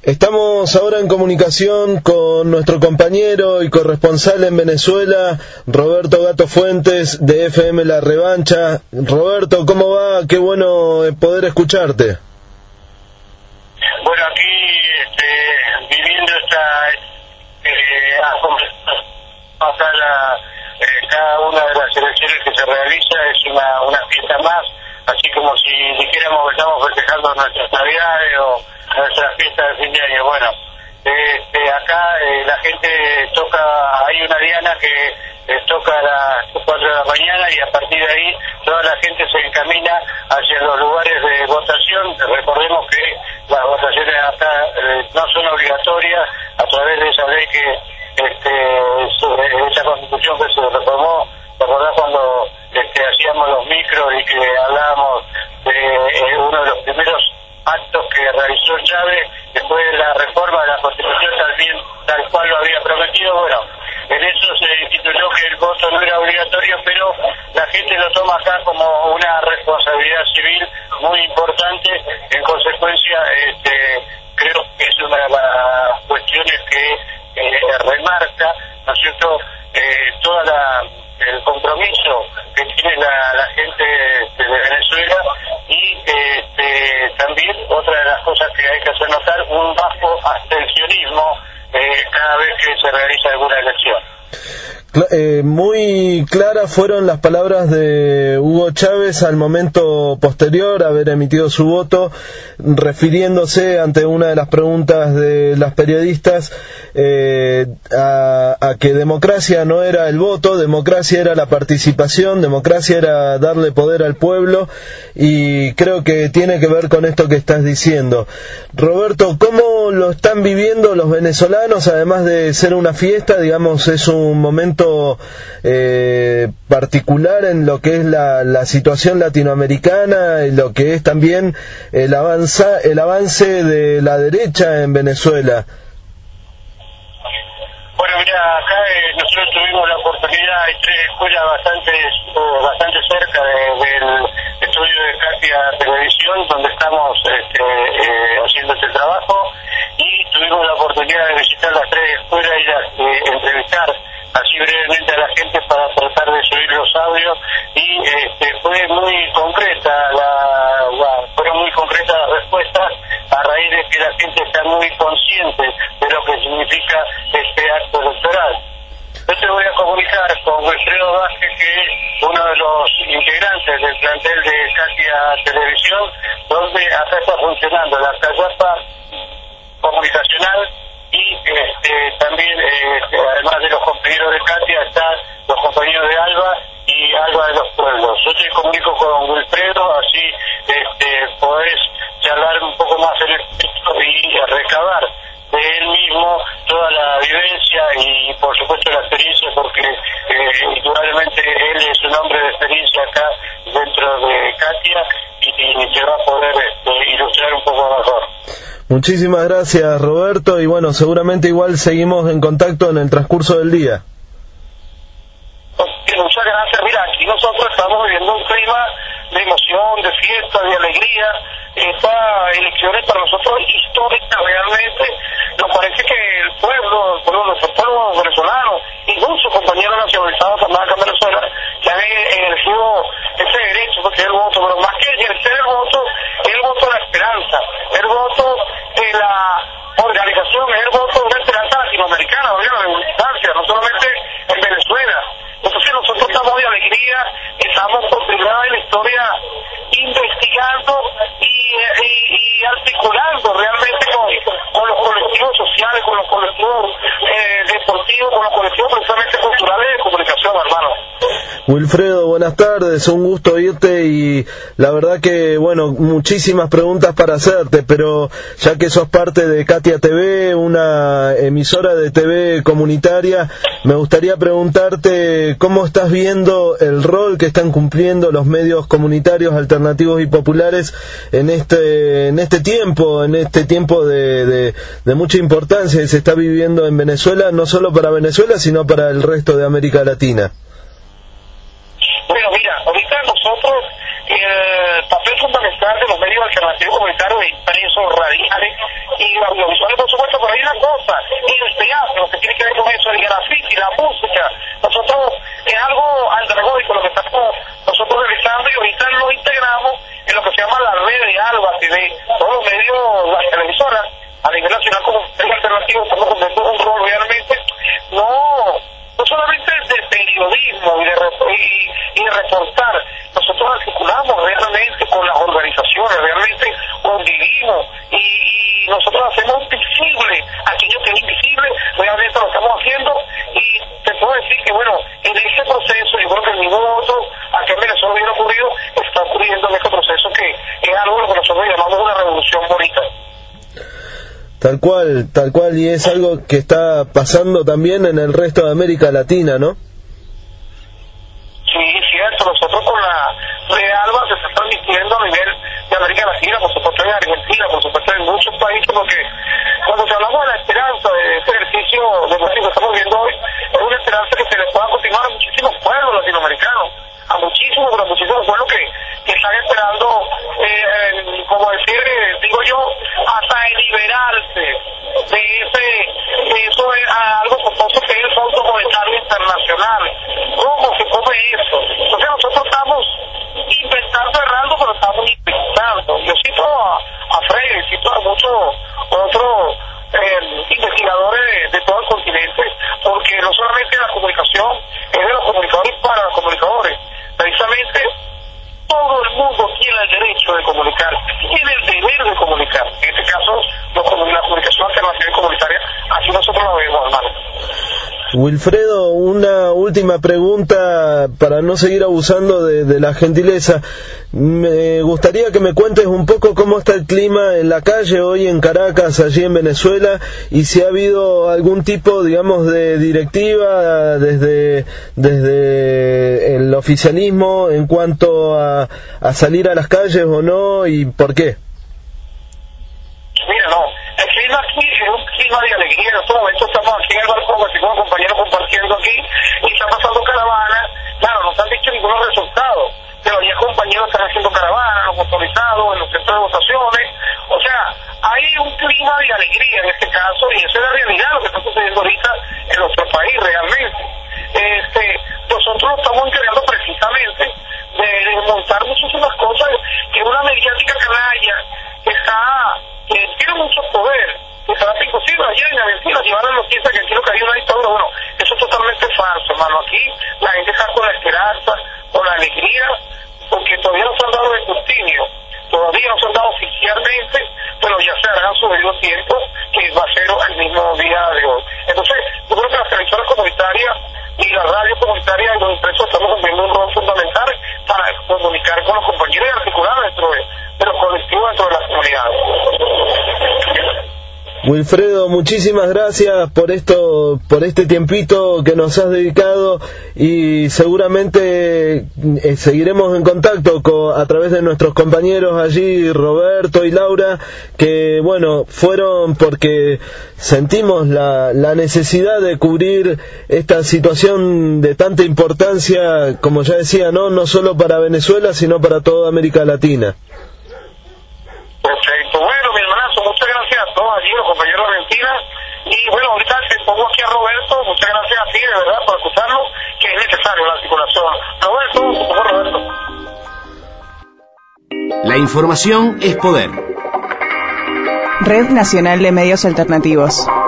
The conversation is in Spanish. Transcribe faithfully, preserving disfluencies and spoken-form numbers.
Estamos ahora en comunicación con nuestro compañero y corresponsal en Venezuela, Roberto Gato Fuentes, de F M La Revancha. Roberto, ¿cómo va? Qué bueno poder escucharte. Bueno, aquí este, viviendo esta... Eh, acá la, eh, cada una de las elecciones que se realiza es una, una fiesta más, así como si dijéramos que estamos festejando nuestras navidades o nuestra fiesta de fin de año. Bueno, este, acá eh, la gente toca, hay una diana que eh, toca a las cuatro de la mañana y a partir de ahí toda la gente se encamina hacia los lugares de votación. Recordemos que las votaciones acá eh, no son obligatorias a través de esa ley que este, esa constitución que se reformó. ¿Te acordás cuando este, hacíamos los micros y que hablábamos de eh, uno de los primeros actos que realizó Chávez después de la reforma de la Constitución, tal, bien, tal cual lo había prometido? Bueno, en eso se instituyó que el voto no era obligatorio, pero la gente lo toma acá como una responsabilidad civil muy importante. En consecuencia, este, creo que es una de las cuestiones que eh, remarca, ¿no es cierto?, eh, toda la el compromiso que tiene la, la gente de Venezuela y este, también otra de las cosas que hay que hacer notar, un bajo abstencionismo eh, cada vez que se realiza alguna elección. Eh, muy claras fueron las palabras de Hugo Chávez al momento posterior a haber emitido su voto, refiriéndose ante una de las preguntas de las periodistas eh, a, a que democracia no era el voto, democracia era la participación, democracia era darle poder al pueblo, y creo que tiene que ver con esto que estás diciendo. Roberto, ¿cómo lo están viviendo los venezolanos? Además de ser una fiesta, digamos, es un momento Eh, particular en lo que es la, la situación latinoamericana y lo que es también el, avanza, el avance de la derecha en Venezuela. Bueno, mira, acá eh, nosotros tuvimos la oportunidad, hay tres escuelas bastante, eh, bastante cerca de, del estudio de Katia Televisión, donde estamos este, eh, haciendo este trabajo, y tuvimos la oportunidad de visitar las tres escuelas y las, eh, entrevistar así brevemente a la gente para tratar de subir los audios, y este, fue muy concreta la, la, fueron muy concretas las respuestas a raíz de que la gente está muy consciente de lo que significa este acto electoral. Yo te voy a comunicar con Wilfredo Vázquez, que es uno de los integrantes del plantel de Katia Televisión, donde acá está funcionando la callapa comunicacional. Y este, también, este, además de los compañeros de Katia, están los compañeros de Alba y Alba de los Pueblos. Yo te comunico con Wilfredo, así este, podés charlar un poco más en el texto y recabar de él mismo toda la vivencia y, por supuesto, la experiencia, porque eh, indudablemente él es un hombre de experiencia acá dentro de Katia y, y se va a poder este, ilustrar un poco mejor. Muchísimas gracias, Roberto, y bueno, seguramente igual seguimos en contacto en el transcurso del día. Muchas gracias. Mira, aquí nosotros estamos viviendo un clima de emoción, de fiesta, de alegría. Esta elección es para nosotros histórica realmente. Nos parece que el pueblo, el pueblo, nuestro pueblo venezolano y muchos compañeros nacionalizados también acá en Venezuela, que han elegido ese derecho, porque es el voto, pero más que ejercer el voto, es el voto de la esperanza, el voto de la organización, es el voto de una esperanza latinoamericana, de instancia, no solamente en Venezuela. Entonces nosotros estamos de alegría, estamos por primera vez en la historia investigando y, y, y articulando realmente con, con los colectivos sociales, con los colectivos eh, deportivos, con los colectivos precisamente culturales de comunicación, hermano. Wilfredo, buenas tardes, un gusto oírte, y la verdad que, bueno, muchísimas preguntas para hacerte, pero ya que sos parte de Katia T V, una emisora de T V comunitaria, me gustaría preguntarte cómo estás viendo el rol que están cumpliendo los medios comunitarios, alternativos y populares en este en este tiempo, en este tiempo de, de, de mucha importancia que se está viviendo en Venezuela, no solo para Venezuela, sino para el resto de América Latina. Bueno, mira, ahorita nosotros el papel fundamental de los medios alternativos comunitarios, impresos, radiales y audiovisuales, por supuesto, pero hay una cosa, y el teatro, lo que tiene que ver con eso, el graffiti, la música, nosotros, es algo antagónico lo que estamos nosotros realizando, y ahorita lo integramos en lo que se llama la red de ALBA, y de todos los medios, las televisoras, a nivel nacional como medio alternativo, estamos cumpliendo un rol realmente, no, no solamente de periodismo y de, y, y de reportar, nosotros articulamos realmente con las organizaciones, realmente convivimos y, y nosotros hacemos visible aquello que es invisible, realmente lo estamos haciendo, y te puedo decir que bueno, en ese proceso, yo creo que en ningún otro, aquí en Venezuela hubiera ocurrido, está ocurriendo en este proceso que es algo que nosotros llamamos una revolución bonita. Tal cual, tal cual, y es algo que está pasando también en el resto de América Latina, ¿no? Sí, cierto, nosotros con la red ALBA se está transmitiendo a nivel de América Latina, por supuesto en Argentina, por supuesto en muchos países, porque cuando se hablamos de la esperanza de este ejercicio de que estamos viendo hoy, es una esperanza que se le pueda continuar a muchísimos pueblos latinoamericanos, a muchísimos, pero a muchísimos pueblos que, que están esperando, eh, como decir, eh, digo yo, hasta liberarse de ese, de eso es algo famoso que es el Fondo Monetario Internacional. ¿Cómo se come eso? Entonces nosotros estamos inventando, errando, pero estamos inventando. Yo cito a, a Freire, cito a muchos otros eh, investigadores de, de todo el continente, porque no solamente la comunicación es de los comunicadores para los comunicadores, precisamente todo el mundo tiene el derecho de comunicar, tiene el deber de comunicar. En este caso, la comunicación alternativa y comunitaria, así nosotros lo vemos, hermano. Wilfredo, una última pregunta para no seguir abusando de, de la gentileza. Me gustaría que me cuentes un poco cómo está el clima en la calle hoy en Caracas, allí en Venezuela, y si ha habido algún tipo, digamos, de directiva desde, desde el oficialismo en cuanto a, a salir a las calles o no, y por qué. Mira, no, el clima aquí es un clima de alegría. En estos momentos estamos aquí en el balcón, así como compañeros compartiendo aquí, y están pasando caravanas. Claro, no se han dicho ningunos resultados, pero ya compañeros están haciendo caravanas, los motorizados, en los centros de votaciones. O sea, hay un clima de alegría en este caso, y eso es la realidad, lo que está sucediendo ahorita en nuestro país realmente. Este, nosotros estamos encargando precisamente de desmontar muchísimas cosas, que una mediática canalla que está, que tiene mucho poder, que trata inclusive ayer en Argentina llevar la noticia que aquí lo que hay una dictadura. Bueno, eso es totalmente falso, hermano. Aquí la gente está con la esperanza, con la alegría, porque todavía no se han dado de escrutinio, todavía no se han dado oficialmente, pero ya se harán su debido tiempo, que va a ser el mismo día de hoy. Entonces, yo creo que las televisoras comunitarias y la radio comunitaria y los impresos estamos cumpliendo un rol fundamental para comunicar con los compañeros y articular dentro de, de los colectivos, dentro de las comunidades. Wilfredo, muchísimas gracias por esto, por este tiempito que nos has dedicado, y seguramente eh, seguiremos en contacto con, a través de nuestros compañeros allí, Roberto y Laura, que bueno, fueron porque sentimos la, la necesidad de cubrir esta situación de tanta importancia, como ya decía, no, no solo para Venezuela, sino para toda América Latina. Perfecto, bueno, mi hermanazo, muchas gracias a todos allí, los compañeros de Argentina, y bueno, ahorita te pongo aquí a Roberto, muchas gracias a ti, de verdad, por escucharnos, que es necesario la articulación. Roberto, por favor, Roberto. La información es poder. Red Nacional de Medios Alternativos.